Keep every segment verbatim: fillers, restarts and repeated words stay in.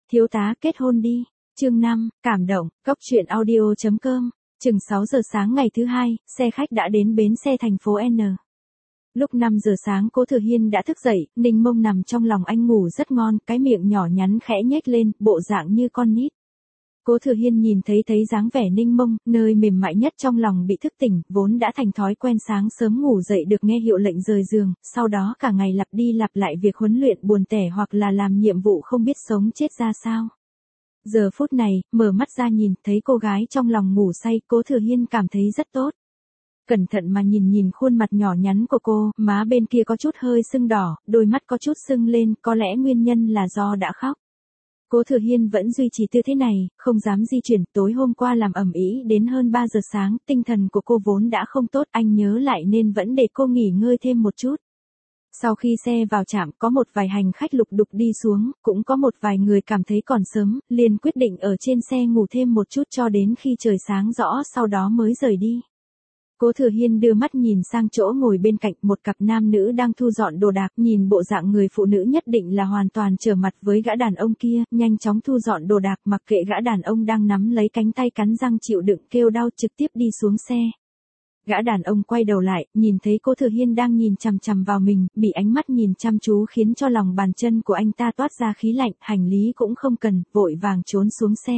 Thiếu tá kết hôn đi. Chương năm, cảm động, cóc truyện audio chấm com. Chừng sáu giờ sáng ngày thứ hai, xe khách đã đến bến xe thành phố N. Lúc năm giờ sáng Cố Thừa Hiên đã thức dậy, Ninh Mông nằm trong lòng anh ngủ rất ngon, cái miệng nhỏ nhắn khẽ nhếch lên, bộ dạng như con nít. Cố Thừa Hiên nhìn thấy thấy dáng vẻ Ninh Mông, nơi mềm mại nhất trong lòng bị thức tỉnh, vốn đã thành thói quen sáng sớm ngủ dậy được nghe hiệu lệnh rời giường, sau đó cả ngày lặp đi lặp lại việc huấn luyện buồn tẻ hoặc là làm nhiệm vụ không biết sống chết ra sao. Giờ phút này, mở mắt ra nhìn thấy cô gái trong lòng ngủ say, Cố Thừa Hiên cảm thấy rất tốt. Cẩn thận mà nhìn nhìn khuôn mặt nhỏ nhắn của cô, má bên kia có chút hơi sưng đỏ, đôi mắt có chút sưng lên, có lẽ nguyên nhân là do đã khóc. Cố Thừa Hiên vẫn duy trì tư thế này, không dám di chuyển, tối hôm qua làm ầm ĩ đến hơn ba giờ sáng, tinh thần của cô vốn đã không tốt, anh nhớ lại nên vẫn để cô nghỉ ngơi thêm một chút. Sau khi xe vào trạm, có một vài hành khách lục đục đi xuống, cũng có một vài người cảm thấy còn sớm, liền quyết định ở trên xe ngủ thêm một chút cho đến khi trời sáng rõ sau đó mới rời đi. Cố Thừa Hiên đưa mắt nhìn sang chỗ ngồi bên cạnh, một cặp nam nữ đang thu dọn đồ đạc, nhìn bộ dạng người phụ nữ nhất định là hoàn toàn trở mặt với gã đàn ông kia, nhanh chóng thu dọn đồ đạc mặc kệ gã đàn ông đang nắm lấy cánh tay cắn răng chịu đựng kêu đau trực tiếp đi xuống xe. Gã đàn ông quay đầu lại, nhìn thấy Cố Thừa Hiên đang nhìn chằm chằm vào mình, bị ánh mắt nhìn chăm chú khiến cho lòng bàn chân của anh ta toát ra khí lạnh, hành lý cũng không cần, vội vàng trốn xuống xe.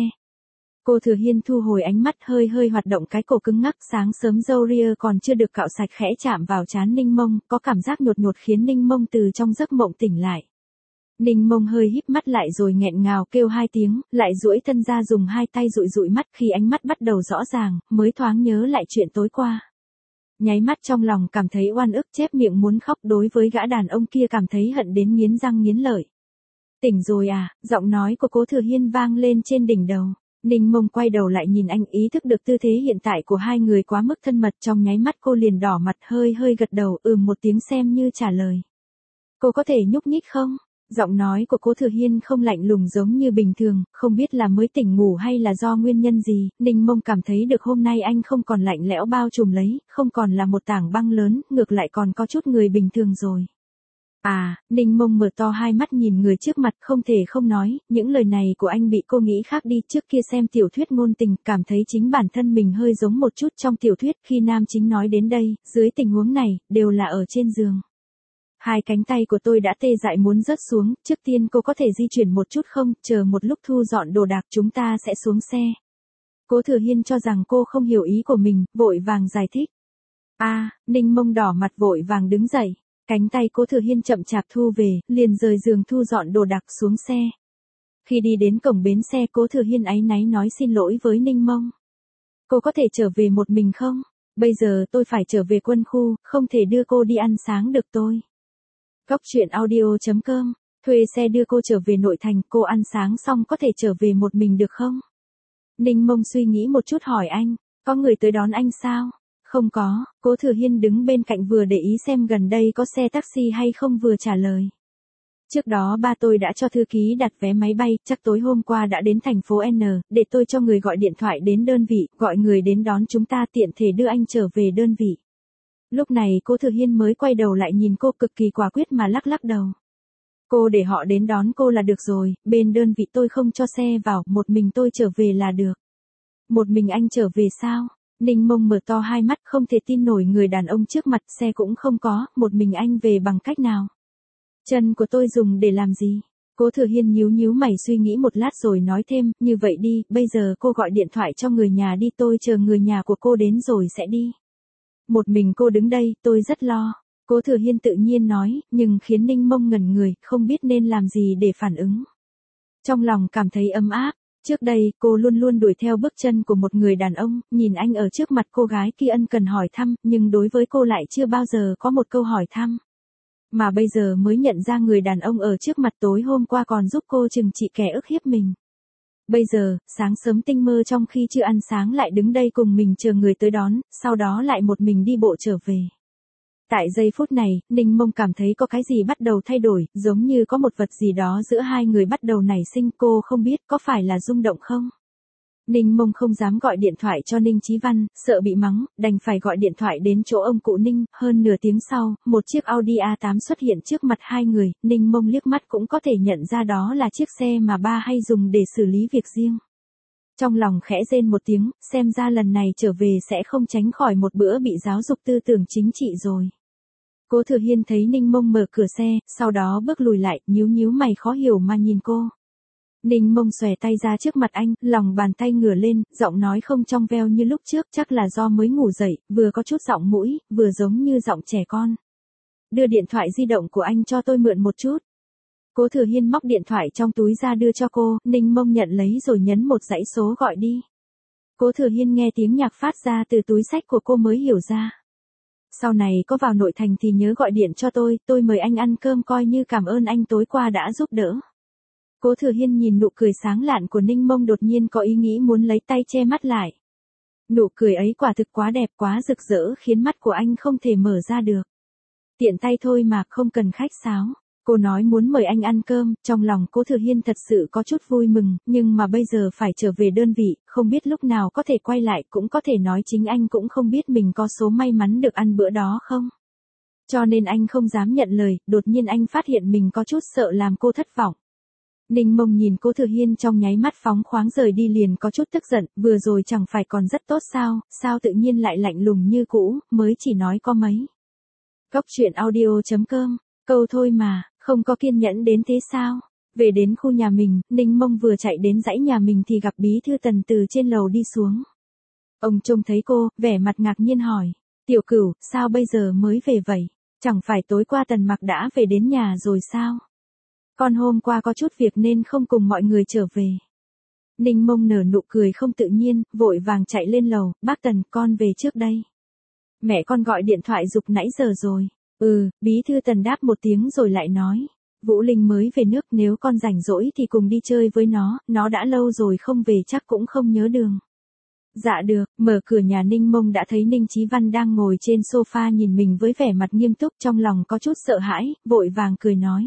Cố Thừa Hiên thu hồi ánh mắt hơi hơi hoạt động cái cổ cứng ngắc, sáng sớm râu ria còn chưa được cạo sạch khẽ chạm vào trán Ninh Mông, có cảm giác nhột nhột khiến Ninh Mông từ trong giấc mộng tỉnh lại. Ninh Mông hơi híp mắt lại rồi nghẹn ngào kêu hai tiếng, lại duỗi thân ra dùng hai tay dụi dụi mắt, khi ánh mắt bắt đầu rõ ràng, mới thoáng nhớ lại chuyện tối qua. Nháy mắt trong lòng cảm thấy oan ức, chép miệng muốn khóc, đối với gã đàn ông kia cảm thấy hận đến nghiến răng nghiến lợi. Tỉnh rồi à, giọng nói của Cố Thừa Hiên vang lên trên đỉnh đầu. Ninh Mông quay đầu lại nhìn anh, ý thức được tư thế hiện tại của hai người quá mức thân mật, trong nháy mắt cô liền đỏ mặt, hơi hơi gật đầu, ừm một tiếng xem như trả lời. Cô có thể nhúc nhích không? Giọng nói của Cố Thừa Hiên không lạnh lùng giống như bình thường, không biết là mới tỉnh ngủ hay là do nguyên nhân gì, Ninh Mông cảm thấy được hôm nay anh không còn lạnh lẽo bao trùm lấy, không còn là một tảng băng lớn, ngược lại còn có chút người bình thường rồi. À, Ninh Mông mở to hai mắt nhìn người trước mặt, không thể không nói, những lời này của anh bị cô nghĩ khác đi, trước kia xem tiểu thuyết ngôn tình, cảm thấy chính bản thân mình hơi giống một chút trong tiểu thuyết, khi nam chính nói đến đây, dưới tình huống này, đều là ở trên giường. Hai cánh tay của tôi đã tê dại muốn rớt xuống, trước tiên cô có thể di chuyển một chút không, chờ một lúc thu dọn đồ đạc chúng ta sẽ xuống xe. Cố Thừa Hiên cho rằng cô không hiểu ý của mình, vội vàng giải thích. À, Ninh Mông đỏ mặt vội vàng đứng dậy. Cánh tay Cố Thừa Hiên chậm chạp thu về, liền rời giường thu dọn đồ đạc xuống xe. Khi đi đến cổng bến xe, Cố Thừa Hiên áy náy nói xin lỗi với Ninh Mông. Cô có thể trở về một mình không? Bây giờ tôi phải trở về quân khu, không thể đưa cô đi ăn sáng được tôi. Cóc truyện audio chấm com, thuê xe đưa cô trở về nội thành, cô ăn sáng xong có thể trở về một mình được không? Ninh Mông suy nghĩ một chút hỏi anh, có người tới đón anh sao? Không có, Cố Thừa Hiên đứng bên cạnh vừa để ý xem gần đây có xe taxi hay không vừa trả lời. Trước đó ba tôi đã cho thư ký đặt vé máy bay, chắc tối hôm qua đã đến thành phố N, để tôi cho người gọi điện thoại đến đơn vị, gọi người đến đón chúng ta tiện thể đưa anh trở về đơn vị. Lúc này Cố Thừa Hiên mới quay đầu lại nhìn cô cực kỳ quả quyết mà lắc lắc đầu. Cô để họ đến đón cô là được rồi, bên đơn vị tôi không cho xe vào, một mình tôi trở về là được. Một mình anh trở về sao? Ninh Mông mở to hai mắt không thể tin nổi người đàn ông trước mặt, xe cũng không có, một mình anh về bằng cách nào? Chân của tôi dùng để làm gì? Cố Thừa Hiên nhíu nhíu mày suy nghĩ một lát rồi nói thêm, như vậy đi, bây giờ cô gọi điện thoại cho người nhà đi, tôi chờ người nhà của cô đến rồi sẽ đi. Một mình cô đứng đây, tôi rất lo. Cố Thừa Hiên tự nhiên nói, nhưng khiến Ninh Mông ngẩn người, không biết nên làm gì để phản ứng. Trong lòng cảm thấy ấm áp. Trước đây, cô luôn luôn đuổi theo bước chân của một người đàn ông, nhìn anh ở trước mặt cô gái kia ân cần hỏi thăm, nhưng đối với cô lại chưa bao giờ có một câu hỏi thăm. Mà bây giờ mới nhận ra người đàn ông ở trước mặt tối hôm qua còn giúp cô trừng trị kẻ ức hiếp mình. Bây giờ, sáng sớm tinh mơ trong khi chưa ăn sáng lại đứng đây cùng mình chờ người tới đón, sau đó lại một mình đi bộ trở về. Tại giây phút này, Ninh Mông cảm thấy có cái gì bắt đầu thay đổi, giống như có một vật gì đó giữa hai người bắt đầu nảy sinh, cô không biết có phải là rung động không? Ninh Mông không dám gọi điện thoại cho Ninh Chí Văn, sợ bị mắng, đành phải gọi điện thoại đến chỗ ông cụ Ninh. Hơn nửa tiếng sau, một chiếc Audi a tám xuất hiện trước mặt hai người, Ninh Mông liếc mắt cũng có thể nhận ra đó là chiếc xe mà ba hay dùng để xử lý việc riêng. Trong lòng khẽ rên một tiếng, xem ra lần này trở về sẽ không tránh khỏi một bữa bị giáo dục tư tưởng chính trị rồi. Cố Thừa Hiên thấy Ninh Mông mở cửa xe, sau đó bước lùi lại, nhíu nhíu mày khó hiểu mà nhìn cô. Ninh Mông xòe tay ra trước mặt anh, lòng bàn tay ngửa lên, giọng nói không trong veo như lúc trước, chắc là do mới ngủ dậy, vừa có chút giọng mũi, vừa giống như giọng trẻ con. Đưa điện thoại di động của anh cho tôi mượn một chút. Cố Thừa Hiên móc điện thoại trong túi ra đưa cho cô, Ninh Mông nhận lấy rồi nhấn một dãy số gọi đi. Cố Thừa Hiên nghe tiếng nhạc phát ra từ túi xách của cô mới hiểu ra. Sau này có vào nội thành thì nhớ gọi điện cho tôi, tôi mời anh ăn cơm coi như cảm ơn anh tối qua đã giúp đỡ. Cố Thừa Hiên nhìn nụ cười sáng lạn của Ninh Mông đột nhiên có ý nghĩ muốn lấy tay che mắt lại. Nụ cười ấy quả thực quá đẹp quá rực rỡ khiến mắt của anh không thể mở ra được. Tiện tay thôi mà không cần khách sáo. Cô nói muốn mời anh ăn cơm, trong lòng Cố Thừa Hiên thật sự có chút vui mừng, nhưng mà bây giờ phải trở về đơn vị, không biết lúc nào có thể quay lại, cũng có thể nói chính anh cũng không biết mình có số may mắn được ăn bữa đó không. Cho nên anh không dám nhận lời, đột nhiên anh phát hiện mình có chút sợ làm cô thất vọng. Ninh Mông nhìn Cố Thừa Hiên trong nháy mắt phóng khoáng rời đi liền có chút tức giận, vừa rồi chẳng phải còn rất tốt sao, sao tự nhiên lại lạnh lùng như cũ, mới chỉ nói có mấy. Cốc truyện audio chấm com, câu thôi mà, không có kiên nhẫn đến thế sao? Về đến khu nhà mình, Ninh Mông vừa chạy đến dãy nhà mình thì gặp bí thư Tần từ trên lầu đi xuống. Ông trông thấy cô, vẻ mặt ngạc nhiên hỏi, Tiểu Cửu, sao bây giờ mới về vậy? Chẳng phải tối qua Tần Mặc đã về đến nhà rồi sao? Con hôm qua có chút việc nên không cùng mọi người trở về. Ninh Mông nở nụ cười không tự nhiên, vội vàng chạy lên lầu, bác Tần, con về trước đây. Mẹ con gọi điện thoại giục nãy giờ rồi. Ừ, bí thư Tần đáp một tiếng rồi lại nói. Vũ Linh mới về nước, nếu con rảnh rỗi thì cùng đi chơi với nó, nó đã lâu rồi không về chắc cũng không nhớ đường. Dạ được, mở cửa nhà Ninh Mông đã thấy Ninh Chí Văn đang ngồi trên sofa nhìn mình với vẻ mặt nghiêm túc, trong lòng có chút sợ hãi, vội vàng cười nói.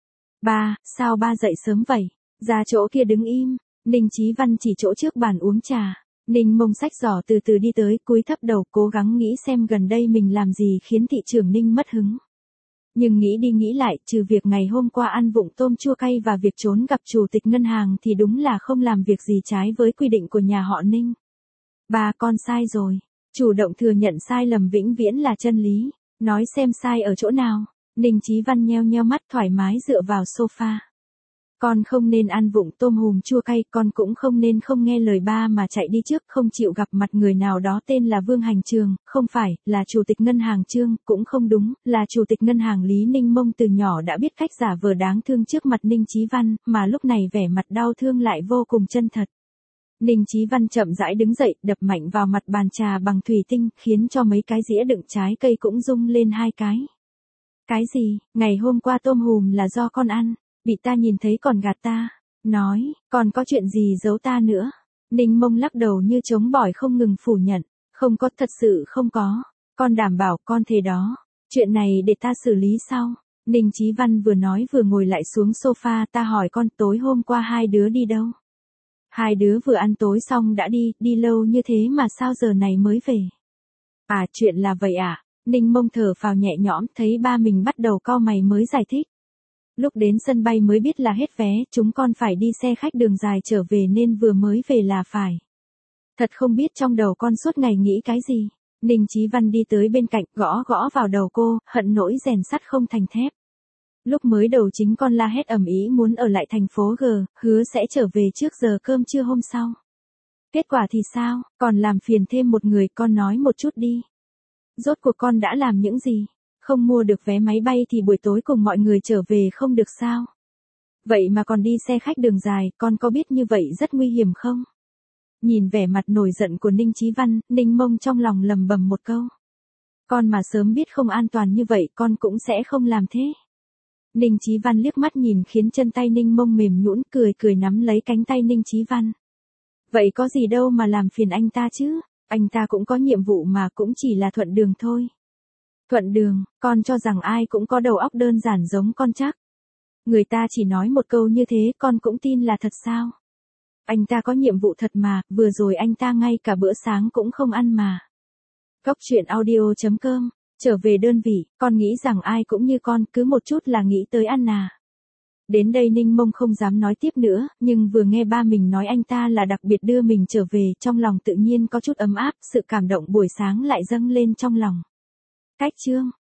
Ba, sao ba dậy sớm vậy? Ra chỗ kia đứng im. Ninh Chí Văn chỉ chỗ trước bàn uống trà. Ninh Mông xách giỏ từ từ đi tới, cúi thấp đầu cố gắng nghĩ xem gần đây mình làm gì khiến thị trưởng Ninh mất hứng. Nhưng nghĩ đi nghĩ lại, trừ việc ngày hôm qua ăn vụng tôm chua cay và việc trốn gặp chủ tịch ngân hàng thì đúng là không làm việc gì trái với quy định của nhà họ Ninh. Ba, con sai rồi. Chủ động thừa nhận sai lầm vĩnh viễn là chân lý. Nói xem sai ở chỗ nào. Ninh Chí Văn nheo nheo mắt thoải mái dựa vào sofa. Con không nên ăn vụng tôm hùm chua cay, con cũng không nên không nghe lời ba mà chạy đi trước, không chịu gặp mặt người nào đó tên là Vương Hành Trường, không phải, là chủ tịch ngân hàng Trương, cũng không đúng, là chủ tịch ngân hàng Lý. Ninh Mông từ nhỏ đã biết cách giả vờ đáng thương trước mặt Ninh Chí Văn, mà lúc này vẻ mặt đau thương lại vô cùng chân thật. Ninh Chí Văn chậm rãi đứng dậy, đập mạnh vào mặt bàn trà bằng thủy tinh, khiến cho mấy cái dĩa đựng trái cây cũng rung lên hai cái. Cái gì, ngày hôm qua tôm hùm là do con ăn, bị ta nhìn thấy còn gạt ta, nói, còn có chuyện gì giấu ta nữa. Ninh Mông lắc đầu như chống bỏi không ngừng phủ nhận, không có, thật sự không có, con đảm bảo con thề đó, chuyện này để ta xử lý sau. Ninh Chí Văn vừa nói vừa ngồi lại xuống sofa, ta hỏi con tối hôm qua hai đứa đi đâu? Hai đứa vừa ăn tối xong đã đi, đi lâu như thế mà sao giờ này mới về? À, chuyện là vậy à? Ninh Mông thở phào nhẹ nhõm, thấy ba mình bắt đầu cau mày mới giải thích. Lúc đến sân bay mới biết là hết vé, chúng con phải đi xe khách đường dài trở về nên vừa mới về là phải. Thật không biết trong đầu con suốt ngày nghĩ cái gì. Ninh Chí Văn đi tới bên cạnh, gõ gõ vào đầu cô, hận nỗi rèn sắt không thành thép. Lúc mới đầu chính con la hét ầm ĩ muốn ở lại thành phố G, hứa sẽ trở về trước giờ cơm trưa hôm sau. Kết quả thì sao, còn làm phiền thêm một người, con nói một chút đi. Rốt cuộc con đã làm những gì? Không mua được vé máy bay thì buổi tối cùng mọi người trở về không được sao? Vậy mà còn đi xe khách đường dài, con có biết như vậy rất nguy hiểm không? Nhìn vẻ mặt nổi giận của Ninh Chí Văn, Ninh Mông trong lòng lầm bầm một câu. Con mà sớm biết không an toàn như vậy con cũng sẽ không làm thế. Ninh Chí Văn liếc mắt nhìn khiến chân tay Ninh Mông mềm nhũn, cười cười nắm lấy cánh tay Ninh Chí Văn. Vậy có gì đâu mà làm phiền anh ta chứ, anh ta cũng có nhiệm vụ mà, cũng chỉ là thuận đường thôi. Thuận đường, con cho rằng ai cũng có đầu óc đơn giản giống con chắc. Người ta chỉ nói một câu như thế con cũng tin là thật sao? Anh ta có nhiệm vụ thật mà, vừa rồi anh ta ngay cả bữa sáng cũng không ăn mà. Cốc truyện audio chấm com, trở về đơn vị, con nghĩ rằng ai cũng như con, cứ một chút là nghĩ tới ăn à. Đến đây Ninh Mông không dám nói tiếp nữa, nhưng vừa nghe ba mình nói anh ta là đặc biệt đưa mình trở về, trong lòng tự nhiên có chút ấm áp, sự cảm động buổi sáng lại dâng lên trong lòng. Cách chương